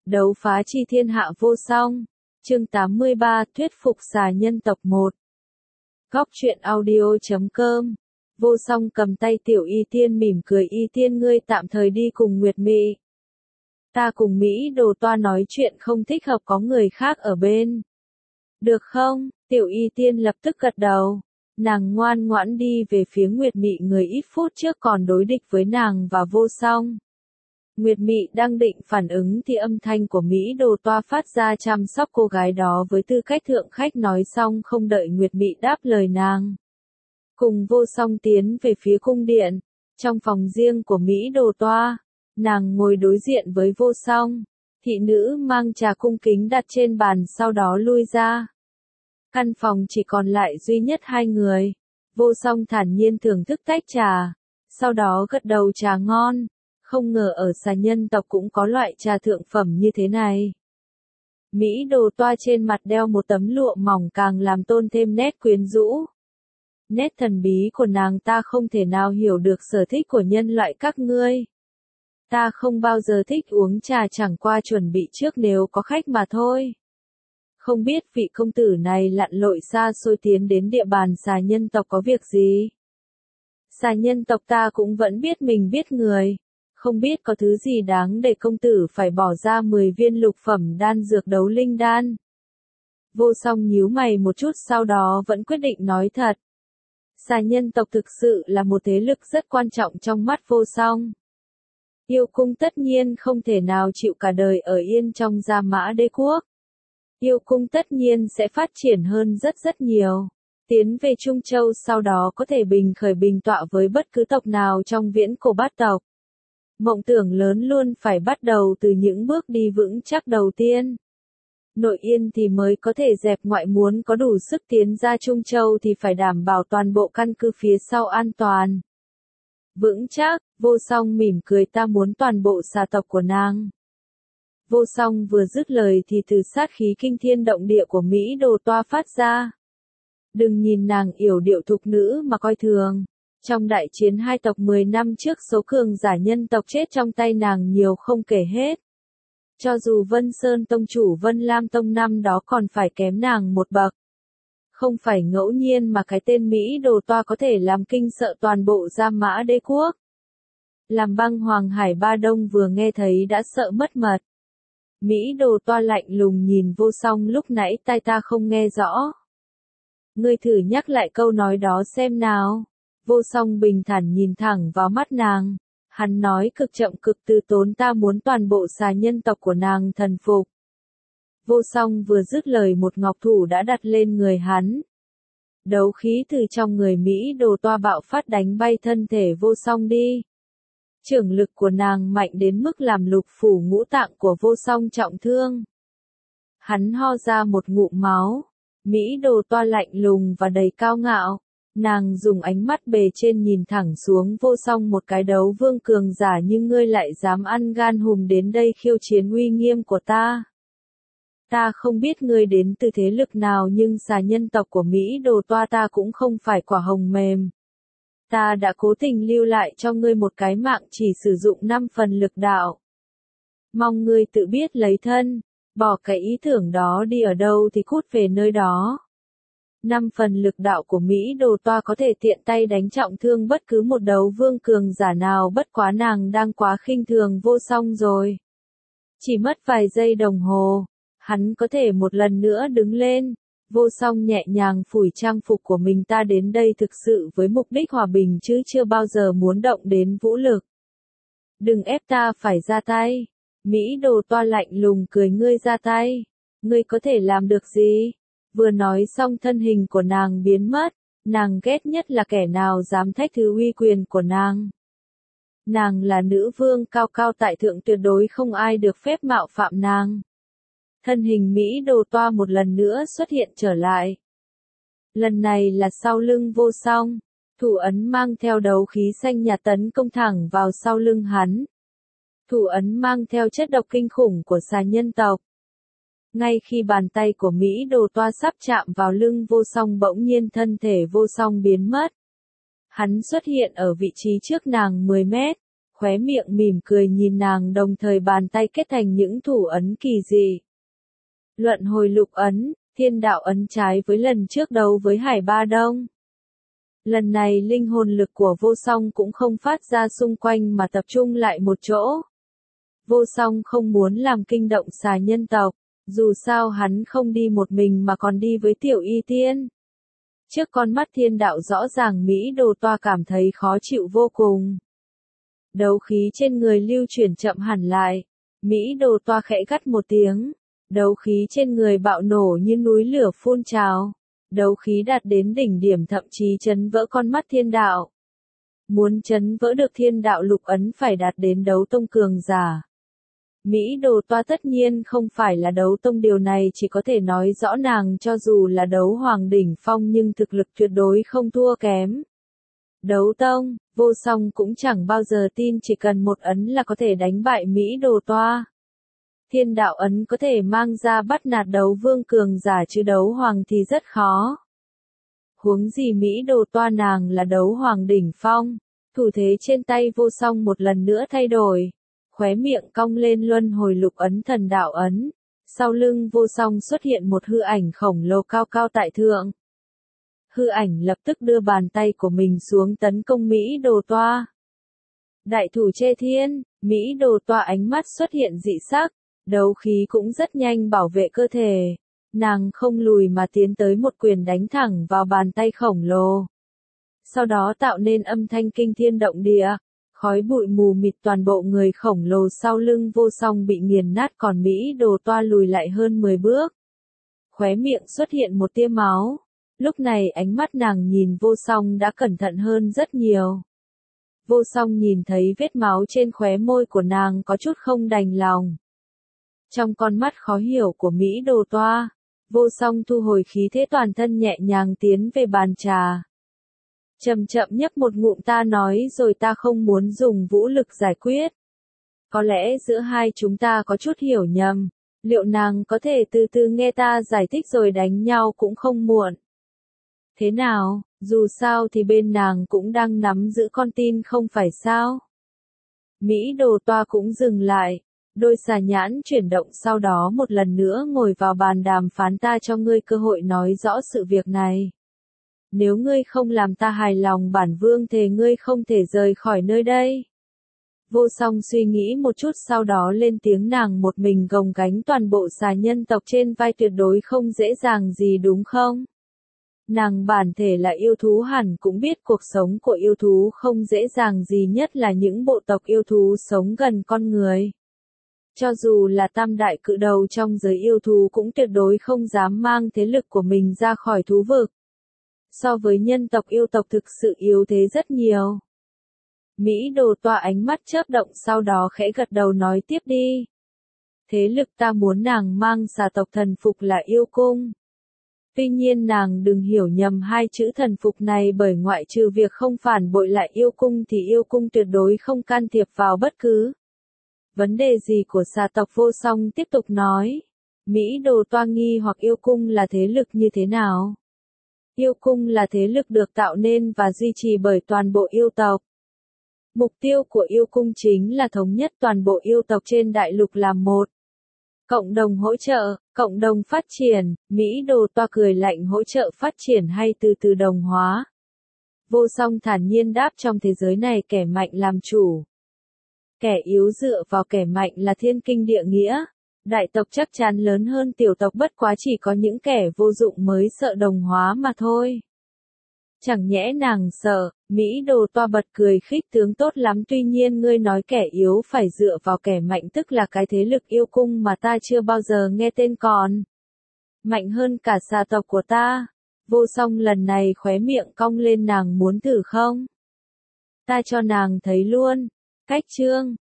Đấu phá chi thiên hạ vô song. Chương 83, thuyết phục xà nhân tộc 1. Góc truyện audio.com. Vô song cầm tay Tiểu Y Tiên mỉm cười, Y Tiên ngươi tạm thời đi cùng Nguyệt Mị. Ta cùng Mỹ Đồ Toa nói chuyện không thích hợp có người khác ở bên. Được không? Tiểu Y Tiên lập tức gật đầu. Nàng ngoan ngoãn đi về phía Nguyệt Mị, người ít phút trước còn đối địch với nàng và Vô Song. Nguyệt Mị đang định phản ứng thì âm thanh của Mỹ Đồ Toa phát ra chăm sóc cô gái đó với tư cách thượng khách, nói xong không đợi Nguyệt Mị đáp lời nàng. Cùng Vô Song tiến về phía cung điện. Trong phòng riêng của Mỹ Đồ Toa, nàng ngồi đối diện với Vô Song. Thị nữ mang trà cung kính đặt trên bàn, sau đó lui ra. Căn phòng chỉ còn lại duy nhất hai người. Vô Song thản nhiên thưởng thức tách trà, sau đó gật đầu trà ngon. Không ngờ ở xà nhân tộc cũng có loại trà thượng phẩm như thế này. Mỹ Đồ Toa trên mặt đeo một tấm lụa mỏng càng làm tôn thêm nét quyến rũ. Nét thần bí của nàng ta không thể nào hiểu được sở thích của nhân loại các ngươi. Ta không bao giờ thích uống trà, chẳng qua chuẩn bị trước nếu có khách mà thôi. Không biết vị công tử này lặn lội xa xôi tiến đến địa bàn xà nhân tộc có việc gì? Xà nhân tộc ta cũng vẫn biết mình biết người. Không biết có thứ gì đáng để công tử phải bỏ ra 10 viên lục phẩm đan dược đấu linh đan. Vô Song nhíu mày một chút, sau đó vẫn quyết định nói thật. Xà nhân tộc thực sự là một thế lực rất quan trọng trong mắt Vô Song. Yêu cung tất nhiên không thể nào chịu cả đời ở yên trong Gia Mã Đế quốc. Yêu cung tất nhiên sẽ phát triển hơn rất nhiều. Tiến về Trung Châu, sau đó có thể bình khởi bình tọa với bất cứ tộc nào trong viễn cổ bát tộc. Mộng tưởng lớn luôn phải bắt đầu từ những bước đi vững chắc đầu tiên. Nội yên thì mới có thể dẹp ngoại, muốn có đủ sức tiến ra Trung Châu thì phải đảm bảo toàn bộ căn cứ phía sau an toàn. Vững chắc, Vô Song mỉm cười, ta muốn toàn bộ xà tộc của nàng. Vô Song vừa dứt lời thì từ sát khí kinh thiên động địa của Mỹ Đồ Toa phát ra. Đừng nhìn nàng yểu điệu thục nữ mà coi thường. Trong đại chiến hai tộc 10 năm trước, số cường giả nhân tộc chết trong tay nàng nhiều không kể hết. Cho dù Vân Sơn Tông chủ Vân Lam Tông năm đó còn phải kém nàng một bậc. Không phải ngẫu nhiên mà cái tên Mỹ Đồ Toa có thể làm kinh sợ toàn bộ Gia Mã Đế quốc. Làm Băng Hoàng Hải Ba Đông vừa nghe thấy đã sợ mất mật. Mỹ Đồ Toa lạnh lùng nhìn Vô Song, lúc nãy tai ta không nghe rõ. Ngươi thử nhắc lại câu nói đó xem nào. Vô Song bình thản nhìn thẳng vào mắt nàng. Hắn nói cực chậm cực từ tốn, ta muốn toàn bộ xà nhân tộc của nàng thần phục. Vô Song vừa dứt lời, một ngọc thủ đã đặt lên người hắn. Đấu khí từ trong người Mỹ Đồ Toa bạo phát, đánh bay thân thể Vô Song đi. Trưởng lực của nàng mạnh đến mức làm lục phủ ngũ tạng của Vô Song trọng thương. Hắn ho ra một ngụm máu. Mỹ Đồ Toa lạnh lùng và đầy cao ngạo. Nàng dùng ánh mắt bề trên nhìn thẳng xuống Vô Song, một cái đấu vương cường giả nhưng ngươi lại dám ăn gan hùm đến đây khiêu chiến uy nghiêm của ta. Ta không biết ngươi đến từ thế lực nào, nhưng xà nhân tộc của Mỹ Đồ Toa ta cũng không phải quả hồng mềm. Ta đã cố tình lưu lại cho ngươi một cái mạng, chỉ sử dụng 5 phần lực đạo. Mong ngươi tự biết lấy thân, bỏ cái ý tưởng đó đi, ở đâu thì cút về nơi đó. 5 phần lực đạo của Mỹ Đồ Toa có thể tiện tay đánh trọng thương bất cứ một đấu vương cường giả nào, bất quá nàng đang quá khinh thường Vô Song rồi. Chỉ mất vài giây đồng hồ, hắn có thể một lần nữa đứng lên. Vô Song nhẹ nhàng phủi trang phục của mình, ta đến đây thực sự với mục đích hòa bình chứ chưa bao giờ muốn động đến vũ lực. Đừng ép ta phải ra tay. Mỹ Đồ Toa lạnh lùng cười, ngươi ra tay. Ngươi có thể làm được gì? Vừa nói xong thân hình của nàng biến mất. Nàng ghét nhất là kẻ nào dám thách thứ uy quyền của nàng. Nàng là nữ vương cao cao tại thượng, tuyệt đối không ai được phép mạo phạm nàng. Thân hình Mỹ Đồ Toa một lần nữa xuất hiện trở lại. Lần này là sau lưng Vô Song. Thủ ấn mang theo đấu khí xanh nhạt tấn công thẳng vào sau lưng hắn. Thủ ấn mang theo chất độc kinh khủng của xà nhân tộc. Ngay khi bàn tay của Mỹ Đồ Toa sắp chạm vào lưng Vô Song, bỗng nhiên thân thể Vô Song biến mất. Hắn xuất hiện ở vị trí trước nàng 10 mét. khóe miệng mỉm cười nhìn nàng đồng thời bàn tay kết thành những thủ ấn kỳ dị. Luận hồi lục ấn, thiên đạo ấn trái với lần trước đấu với Hải Ba Đông. Lần này linh hồn lực của vô song cũng không phát ra xung quanh mà tập trung lại một chỗ. Vô song không muốn làm kinh động xà nhân tộc, dù sao hắn không đi một mình mà còn đi với Tiểu Y Tiên. Trước con mắt thiên đạo rõ ràng Mỹ Đồ Toa cảm thấy khó chịu vô cùng. Đấu khí trên người lưu chuyển chậm hẳn lại. Mỹ Đồ Toa khẽ gắt một tiếng. Đấu khí trên người bạo nổ như núi lửa phun trào. Đấu khí đạt đến đỉnh điểm thậm chí chấn vỡ con mắt thiên đạo. Muốn chấn vỡ được thiên đạo lục ấn phải đạt đến đấu tông cường giả. Mỹ Đồ Toa tất nhiên không phải là đấu tông, điều này chỉ có thể nói rõ nàng cho dù là đấu hoàng đỉnh phong nhưng thực lực tuyệt đối không thua kém. Đấu tông, vô song cũng chẳng bao giờ tin chỉ cần một ấn là có thể đánh bại Mỹ Đồ Toa. Thiên đạo ấn có thể mang ra bắt nạt đấu vương cường giả chứ đấu hoàng thì rất khó. Huống gì Mỹ Đồ Toa nàng là đấu hoàng đỉnh phong, thủ thế trên tay vô song một lần nữa thay đổi. Khóe miệng cong lên luân hồi lục ấn thần đạo ấn. Sau lưng vô song xuất hiện một hư ảnh khổng lồ cao cao tại thượng. Hư ảnh lập tức đưa bàn tay của mình xuống tấn công Mỹ Đồ Toa. Đại thủ che thiên, Mỹ Đồ Toa ánh mắt xuất hiện dị sắc, đấu khí cũng rất nhanh bảo vệ cơ thể. Nàng không lùi mà tiến tới một quyền đánh thẳng vào bàn tay khổng lồ. Sau đó tạo nên âm thanh kinh thiên động địa. Khói bụi mù mịt, toàn bộ người khổng lồ sau lưng vô song bị nghiền nát, còn Mỹ Đồ Toa lùi lại hơn 10 bước. Khóe miệng xuất hiện một tia máu. Lúc này ánh mắt nàng nhìn vô song đã cẩn thận hơn rất nhiều. Vô song nhìn thấy vết máu trên khóe môi của nàng có chút không đành lòng. Trong con mắt khó hiểu của Mỹ Đồ Toa, vô song thu hồi khí thế toàn thân nhẹ nhàng tiến về bàn trà. Chậm chậm nhấp một ngụm, ta nói rồi ta không muốn dùng vũ lực giải quyết. Có lẽ giữa hai chúng ta có chút hiểu nhầm, liệu nàng có thể từ từ nghe ta giải thích rồi đánh nhau cũng không muộn. Thế nào, dù sao thì bên nàng cũng đang nắm giữ con tin không phải sao? Mỹ Đồ Toa cũng dừng lại, đôi xà nhãn chuyển động, sau đó một lần nữa ngồi vào bàn đàm phán, ta cho ngươi cơ hội nói rõ sự việc này. Nếu ngươi không làm ta hài lòng, bản vương thề ngươi không thể rời khỏi nơi đây. Vô song suy nghĩ một chút sau đó lên tiếng, nàng một mình gồng gánh toàn bộ xà nhân tộc trên vai tuyệt đối không dễ dàng gì đúng không? Nàng bản thể là yêu thú hẳn cũng biết cuộc sống của yêu thú không dễ dàng gì, nhất là những bộ tộc yêu thú sống gần con người. Cho dù là tam đại cự đầu trong giới yêu thú cũng tuyệt đối không dám mang thế lực của mình ra khỏi thú vực. So với nhân tộc, yêu tộc thực sự yếu thế rất nhiều. Mỹ Đồ Toa ánh mắt chớp động, sau đó khẽ gật đầu nói tiếp đi. Thế lực ta muốn nàng mang xà tộc thần phục là yêu cung. Tuy nhiên nàng đừng hiểu nhầm hai chữ thần phục này, bởi ngoại trừ việc không phản bội lại yêu cung thì yêu cung tuyệt đối không can thiệp vào bất cứ vấn đề gì của xà tộc. Vô song tiếp tục nói. Mỹ Đồ Toa nghi hoặc yêu cung là thế lực như thế nào? Yêu cung là thế lực được tạo nên và duy trì bởi toàn bộ yêu tộc. Mục tiêu của yêu cung chính là thống nhất toàn bộ yêu tộc trên đại lục làm một. Cộng đồng hỗ trợ, cộng đồng phát triển. Mỹ Đồ Toa cười lạnh, hỗ trợ phát triển hay từ từ đồng hóa? Vô song thản nhiên đáp, trong thế giới này kẻ mạnh làm chủ. Kẻ yếu dựa vào kẻ mạnh là thiên kinh địa nghĩa. Đại tộc chắc chắn lớn hơn tiểu tộc, bất quá chỉ có những kẻ vô dụng mới sợ đồng hóa mà thôi. Chẳng nhẽ nàng sợ? Mỹ Đồ Toa bật cười khích tướng, tốt lắm, tuy nhiên ngươi nói kẻ yếu phải dựa vào kẻ mạnh, tức là cái thế lực yêu cung mà ta chưa bao giờ nghe tên, còn mạnh hơn cả xà tộc của ta. Vô song lần này khóe miệng cong lên, nàng muốn thử không? Ta cho nàng thấy luôn. Cách chương